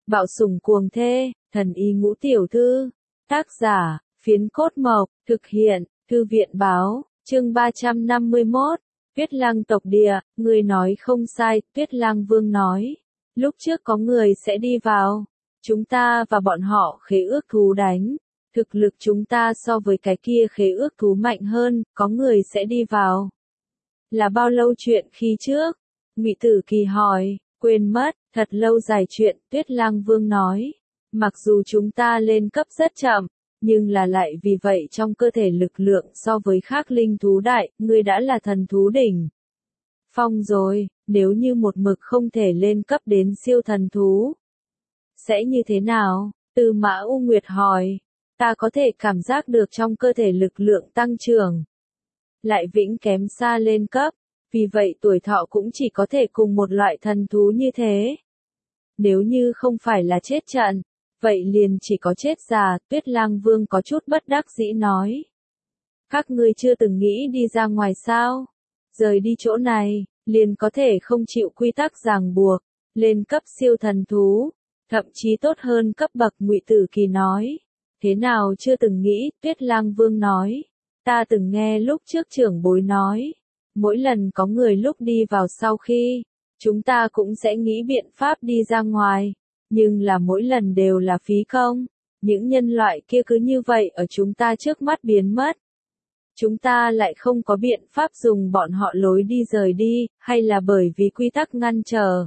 Bạo sủng cuồng thê, thần y ngũ tiểu thư. Tác giả, Phiến Cốt Mộc, thực hiện, Thư viện báo, chương 351. Tuyết Lăng tộc địa, người nói không sai, Tuyết Lăng Vương nói. Lúc trước có người sẽ đi vào. Chúng ta và bọn họ khế ước thú đánh. Thực lực chúng ta so với cái kia khế ước thú mạnh hơn, có người sẽ đi vào. Là bao lâu chuyện khi trước? Ngụy Tử Kỳ hỏi, quên mất, thật lâu dài chuyện, Tuyết Lăng Vương nói. Mặc dù chúng ta lên cấp rất chậm, nhưng là lại vì vậy trong cơ thể lực lượng so với khác linh thú đại, ngươi đã là thần thú đỉnh phong rồi, nếu như một mực không thể lên cấp đến siêu thần thú. Sẽ như thế nào? Tư Mã U Nguyệt hỏi. Ta có thể cảm giác được trong cơ thể lực lượng tăng trưởng. Lại vĩnh kém xa lên cấp, vì vậy tuổi thọ cũng chỉ có thể cùng một loại thần thú như thế. Nếu như không phải là chết trận, vậy liền chỉ có chết già, Tuyết Lang Vương có chút bất đắc dĩ nói. Các ngươi chưa từng nghĩ đi ra ngoài sao? Rời đi chỗ này, liền có thể không chịu quy tắc ràng buộc, lên cấp siêu thần thú, thậm chí tốt hơn cấp bậc, Ngụy Tử Kỳ nói. Thế nào chưa từng nghĩ, Tuyết Lang Vương nói. Ta từng nghe lúc trước trưởng bối nói, mỗi lần có người lúc đi vào sau khi, chúng ta cũng sẽ nghĩ biện pháp đi ra ngoài, nhưng là mỗi lần đều là phí công, những nhân loại kia cứ như vậy ở chúng ta trước mắt biến mất. Chúng ta lại không có biện pháp dùng bọn họ lối đi rời đi, hay là bởi vì quy tắc ngăn trở?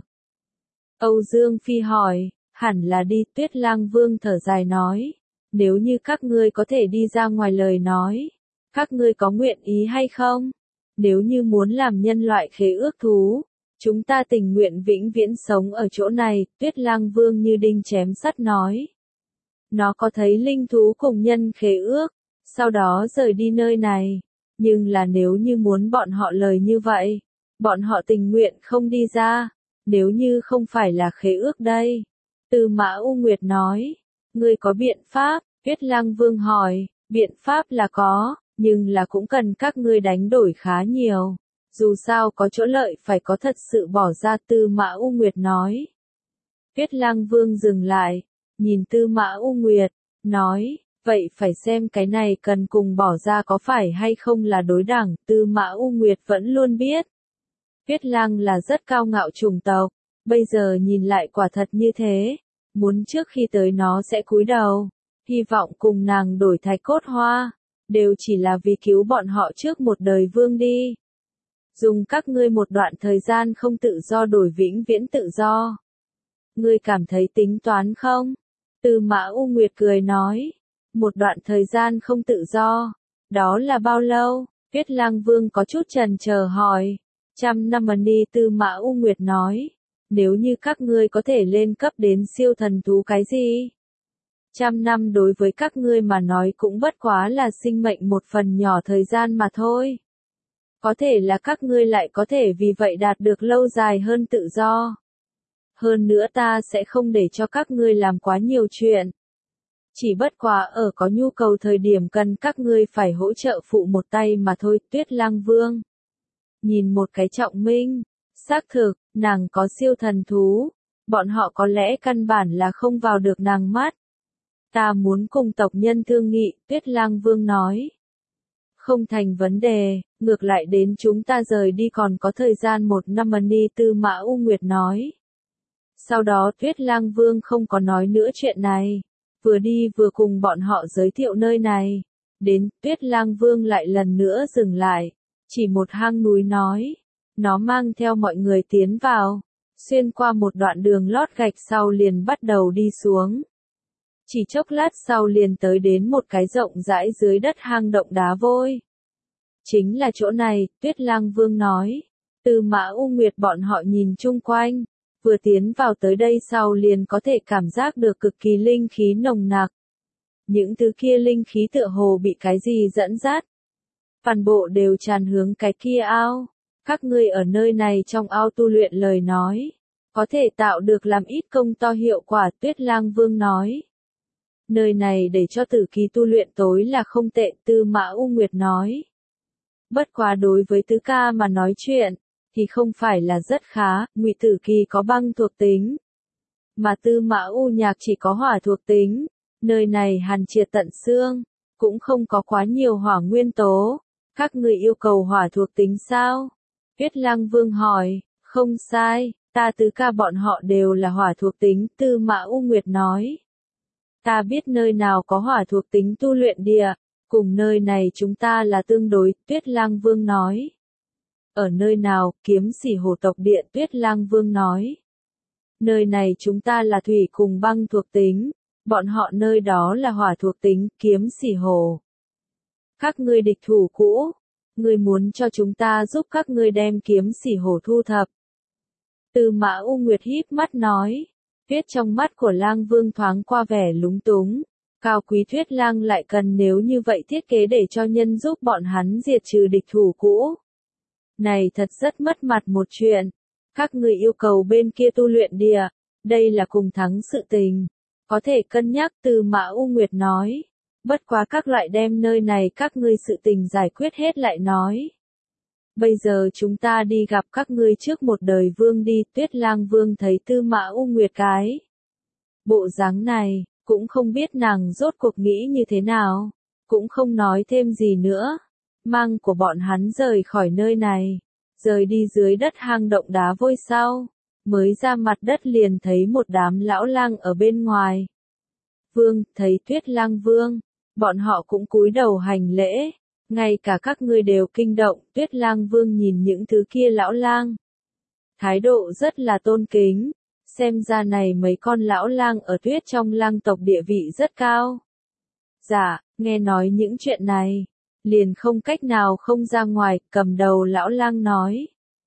Âu Dương Phi hỏi, hẳn là đi, Tuyết Lang Vương thở dài nói. Nếu như các ngươi có thể đi ra ngoài lời nói, các ngươi có nguyện ý hay không? Nếu như muốn làm nhân loại khế ước thú, chúng ta tình nguyện vĩnh viễn sống ở chỗ này, Tuyết Lang Vương như đinh chém sắt nói. Nó có thấy linh thú cùng nhân khế ước, sau đó rời đi nơi này, nhưng là nếu như muốn bọn họ lời như vậy, bọn họ tình nguyện không đi ra, nếu như không phải là khế ước đây. Tư Mã U Nguyệt nói. Ngươi có biện pháp? Tuyết Lăng Vương hỏi. Biện pháp là có, nhưng là cũng cần các ngươi đánh đổi khá nhiều. Dù sao có chỗ lợi phải có thật sự bỏ ra, Tư Mã U Nguyệt nói. Tuyết Lăng Vương dừng lại, nhìn Tư Mã U Nguyệt, nói, vậy phải xem cái này cần cùng bỏ ra có phải hay không là đối đẳng. Tư Mã U Nguyệt vẫn luôn biết. Tuyết Lăng là rất cao ngạo chủng tộc, bây giờ nhìn lại quả thật như thế. Muốn trước khi tới nó sẽ cúi đầu, hy vọng cùng nàng đổi Thái Cốt Hoa, đều chỉ là vì cứu bọn họ trước một đời vương đi. Dùng các ngươi một đoạn thời gian không tự do đổi vĩnh viễn tự do. Ngươi cảm thấy tính toán không? Tư Mã U Nguyệt cười nói. Một đoạn thời gian không tự do, đó là bao lâu? Tuyết Lang Vương có chút chần chờ hỏi. 100 năm đi, Tư Mã U Nguyệt nói. Nếu như các ngươi có thể lên cấp đến siêu thần thú cái gì? 100 năm đối với các ngươi mà nói cũng bất quá là sinh mệnh một phần nhỏ thời gian mà thôi. Có thể là các ngươi lại có thể vì vậy đạt được lâu dài hơn tự do. Hơn nữa ta sẽ không để cho các ngươi làm quá nhiều chuyện. Chỉ bất quá ở có nhu cầu thời điểm cần các ngươi phải hỗ trợ phụ một tay mà thôi. Tuyết Lang Vương nhìn một cái Trọng Minh. Xác thực, nàng có siêu thần thú, bọn họ có lẽ căn bản là không vào được nàng mắt. Ta muốn cùng tộc nhân thương nghị, Tuyết Lang Vương nói. Không thành vấn đề, ngược lại đến chúng ta rời đi còn có thời gian 1 năm đi, Tư Mã U Nguyệt nói. Sau đó Tuyết Lang Vương không có nói nữa chuyện này, vừa đi vừa cùng bọn họ giới thiệu nơi này. Đến, Tuyết Lang Vương lại lần nữa dừng lại, chỉ một hang núi nói. Nó mang theo mọi người tiến vào, xuyên qua một đoạn đường lót gạch sau liền bắt đầu đi xuống. Chỉ chốc lát sau liền tới đến một cái rộng rãi dưới đất hang động đá vôi. Chính là chỗ này, Tuyết Lang Vương nói. Tư Mã U Nguyệt bọn họ nhìn chung quanh, vừa tiến vào tới đây sau liền có thể cảm giác được cực kỳ linh khí nồng nặc. Những thứ kia linh khí tựa hồ bị cái gì dẫn dắt. Toàn bộ đều tràn hướng cái kia ao. Các ngươi ở nơi này trong ao tu luyện lời nói, có thể tạo được làm ít công to hiệu quả, Tuyết Lang Vương nói. Nơi này để cho Tử Kỳ tu luyện tối là không tệ, Tư Mã U Nguyệt nói. Bất quá đối với tứ ca mà nói chuyện, thì không phải là rất khá, Ngụy Tử Kỳ có băng thuộc tính. mà Tư Mã U Nhạc chỉ có hỏa thuộc tính, nơi này hàn triệt tận xương, cũng không có quá nhiều hỏa nguyên tố. Các ngươi yêu cầu hỏa thuộc tính sao? Tuyết Lăng Vương hỏi, không sai, ta tứ ca bọn họ đều là hỏa thuộc tính, Tư Mã U Nguyệt nói. Ta biết nơi nào có hỏa thuộc tính tu luyện địa, cùng nơi này chúng ta là tương đối, Tuyết Lăng Vương nói. Ở nơi nào, Kiếm Sĩ Hổ tộc địa, Tuyết Lăng Vương nói. Nơi này chúng ta là thủy cùng băng thuộc tính, bọn họ nơi đó là hỏa thuộc tính, Kiếm Sĩ Hổ. Các ngươi địch thủ cũ, ngươi muốn cho chúng ta giúp các ngươi đem Kiếm Sĩ Hổ thu thập. Tư Mã U Nguyệt híp mắt nói, tuyết trong mắt của Lang Vương thoáng qua vẻ lúng túng. Cao quý Tuyết Lang lại cần nếu như vậy thiết kế để cho nhân giúp bọn hắn diệt trừ địch thủ cũ. Này thật rất mất mặt một chuyện. Các ngươi yêu cầu bên kia tu luyện địa, đây là cùng thắng sự tình. Có thể cân nhắc, Tư Mã U Nguyệt nói. Bất quá các loại đem nơi này các ngươi sự tình giải quyết hết lại nói. Bây giờ chúng ta đi gặp các ngươi trước một đời vương đi, Tuyết Lang Vương thấy Tư Mã U Nguyệt cái bộ dáng này, cũng không biết nàng rốt cuộc nghĩ như thế nào, cũng không nói thêm gì nữa. Mang của bọn hắn rời khỏi nơi này, rời đi dưới đất hang động đá vôi sau, mới ra mặt đất liền thấy một đám lão lang ở bên ngoài. Vương, thấy Tuyết Lang Vương, bọn họ cũng cúi đầu hành lễ, ngay cả các ngươi đều kinh động, Tuyết Lang Vương nhìn những thứ kia lão lang. Thái độ rất là tôn kính, xem ra này mấy con lão lang ở tuyết trong lang tộc địa vị rất cao. Dạ, nghe nói những chuyện này, liền không cách nào không ra ngoài, cầm đầu lão lang nói.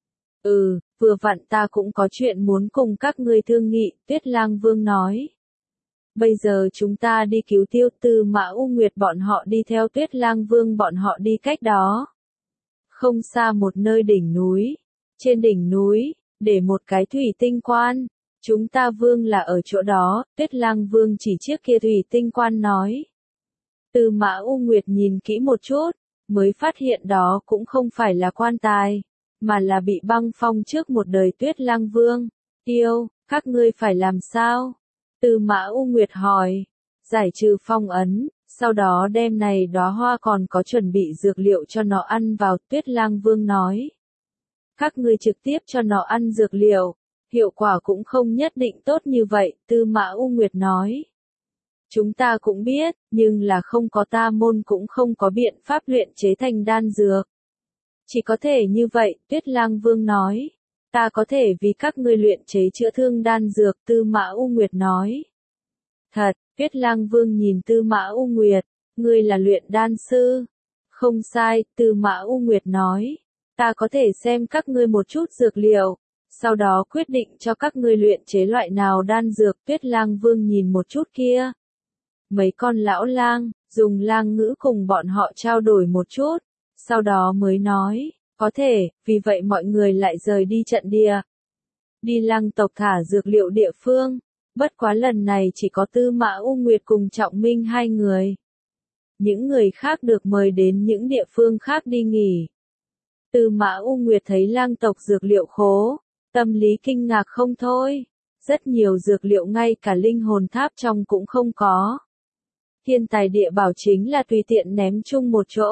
Vừa vặn ta cũng có chuyện muốn cùng các ngươi thương nghị, Tuyết Lang Vương nói. Bây giờ chúng ta đi cứu Tiêu Tư Mã U Nguyệt bọn họ đi theo Tuyết Lang Vương bọn họ đi cách đó. Không xa một nơi đỉnh núi, trên đỉnh núi, để một cái thủy tinh quan. Chúng ta vương là ở chỗ đó, Tuyết Lang Vương chỉ chiếc kia thủy tinh quan nói. Tư Mã U Nguyệt nhìn kỹ một chút, mới phát hiện đó cũng không phải là quan tài, mà là bị băng phong trước một đời Tuyết Lang Vương. Tiêu, các ngươi phải làm sao? Tư Mã U Nguyệt hỏi. Giải trừ phong ấn, sau đó đem này đóa hoa còn có chuẩn bị dược liệu cho nó ăn vào, Tuyết Lang Vương nói. Các ngươi trực tiếp cho nó ăn dược liệu, hiệu quả cũng không nhất định tốt như vậy, Tư Mã U Nguyệt nói. Chúng ta cũng biết, nhưng là không có ta môn cũng không có biện pháp luyện chế thành đan dược. Chỉ có thể như vậy, Tuyết Lang Vương nói. Ta có thể vì các ngươi luyện chế chữa thương đan dược, Tư Mã U Nguyệt nói. Thật, Tuyết Lang Vương nhìn Tư Mã U Nguyệt, ngươi là luyện đan sư. Không sai, Tư Mã U Nguyệt nói. Ta có thể xem các ngươi một chút dược liệu, sau đó quyết định cho các ngươi luyện chế loại nào đan dược. Tuyết Lang Vương nhìn một chút kia. Mấy con lão lang, dùng lang ngữ cùng bọn họ trao đổi một chút, sau đó mới nói, có thể, vì vậy mọi người lại rời đi trận địa. Đi lang tộc thả dược liệu địa phương, bất quá lần này chỉ có Tư Mã U Nguyệt cùng Trọng Minh hai người. Những người khác được mời đến những địa phương khác đi nghỉ. Tư Mã U Nguyệt thấy lang tộc dược liệu khố, tâm lý kinh ngạc không thôi. Rất nhiều dược liệu ngay cả linh hồn tháp trong cũng không có. Thiên tài địa bảo chính là tùy tiện ném chung một chỗ.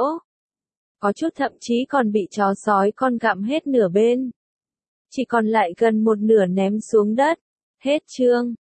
Có chút thậm chí còn bị chó sói con gặm hết nửa bên. Chỉ còn lại gần một nửa ném xuống đất. Hết chương.